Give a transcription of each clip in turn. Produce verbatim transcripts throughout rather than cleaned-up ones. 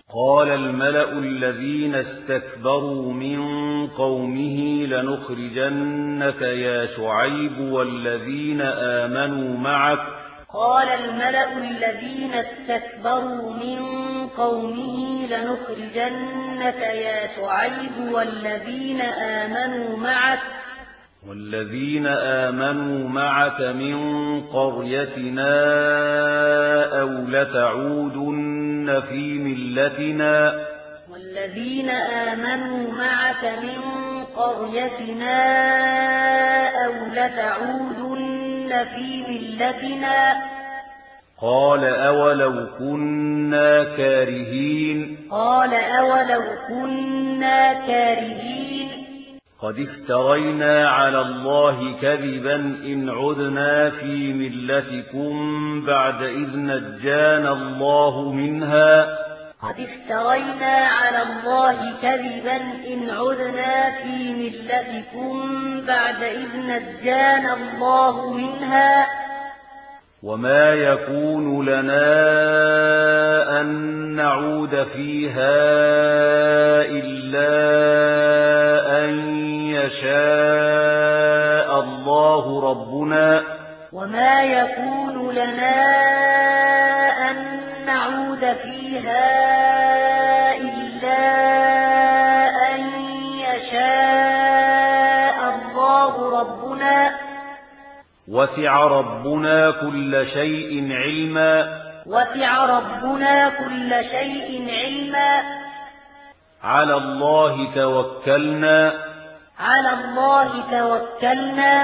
قال الملأ الذين استكبروا من قومه لنخرجنك يا شعيب والذين آمنوا معك قال الملأ الذين استكبروا من قومه لنخرجنك يا شعيب والذين آمنوا معك والذين آمنوا معك من قريتنا أو لتعودن في ملتنا والذين آمنوا معك من قريتنا أو لتعودن في ملتنا قال أولو كنا كارهين قال أولو كنا كارهين قد افترينا على الله كذبا إن عدنا في ملتكم بعد إذ نجانا الله منها قد افترينا على الله كذبا إن عدنا في ملتكم بعد إذ نجانا الله منها وما يكون لنا أن نعود فيها إلا أن يشاء الله ربنا وما يكون لنا أن نعود فيها إلا أن يشاء الله ربنا وسع ربنا كل شيء علما وسع ربنا كل شيء علما على الله توكلنا على الله توكلنا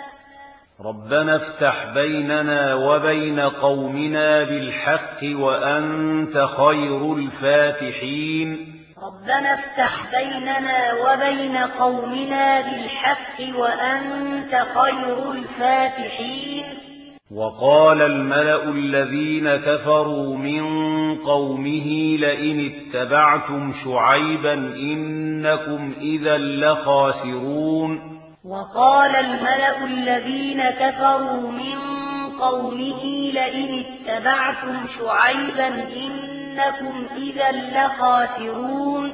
ربنا افتح بيننا وبين قومنا بالحق وأنت خير الفاتحين ربنا افتح بيننا وبين قومنا بالحق وأنت خير الفاتحين وقال الملأ الذين كفروا من قومه لئن اتبعتم شعيبا إنكم إذا لخاسرون وقال الملأ الذين كفروا من قومه لئن اتبعتم شعيبا إنكم إذا لخاسرون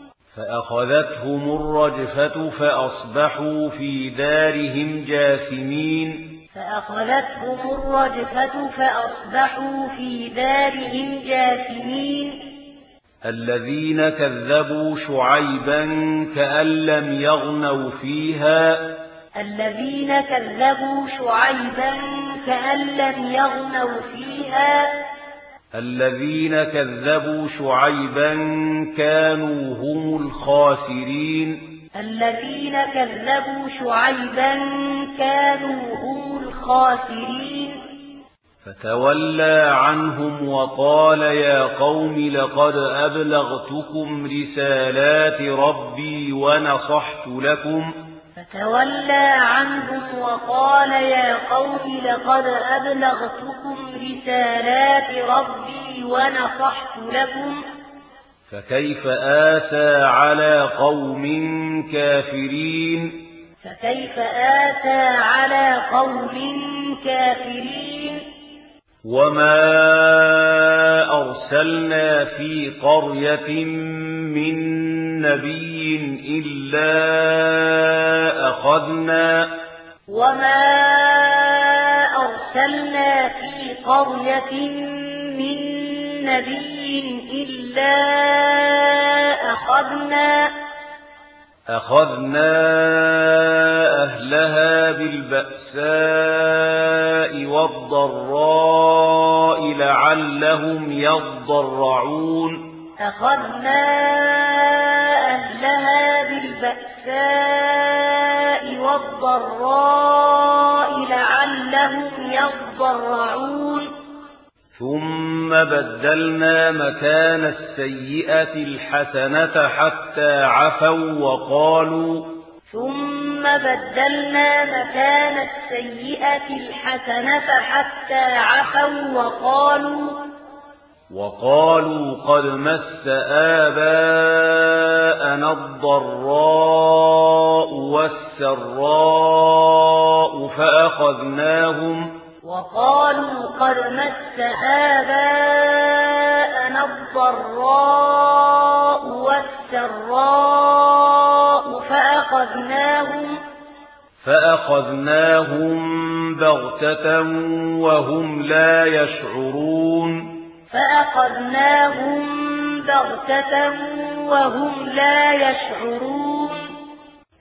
فأخذتهم الرجفة فأصبحوا في دارهم جاثمين فأخذتهم الرجفة فأصبحوا في دارهم جاثمين الذين كذبوا شعيبا كأن لم يغنوا فيها الذين كذبوا شعيبا كأن لم يغنوا فيها الذين كذبوا شعيبا كانوا هم الخاسرين الذين كذبوا شعيبا كانوا هم الخاسرين فتولى عنهم وقال يا قوم لقد أبلغتكم رسالات ربي ونصحت لكم فتولى عنهم وقال يا قوم لقد أبلغتكم رسالات ربي ونصحت لكم فكيف آسى على قوم كافرين فكيف آسى على قوم كافرين وما أرسلنا في قرية من نبي إلا أخذنا وما أرسلنا في قرية من نبي إلا أخذنا أخذنا أهلها بالبأساء والضراء لعلهم يضرعون أخذنا أهلها بالبأساء والضراء لعلهم يضرعون ثم بدلنا مكان السيئة الحسنة حتى عفوا وقالوا ثم بدلنا مكان السيئة الحسنة حتى عفوا وقالوا وقالوا قد مس آباءنا الضراء والسراء فأخذناهم وقالوا قد مس آباءنا الضراء والسراء فأخذناهم فأخذناهم بغتة وهم لا يشعرون فأخذناهم بغتة وهم لا يشعرون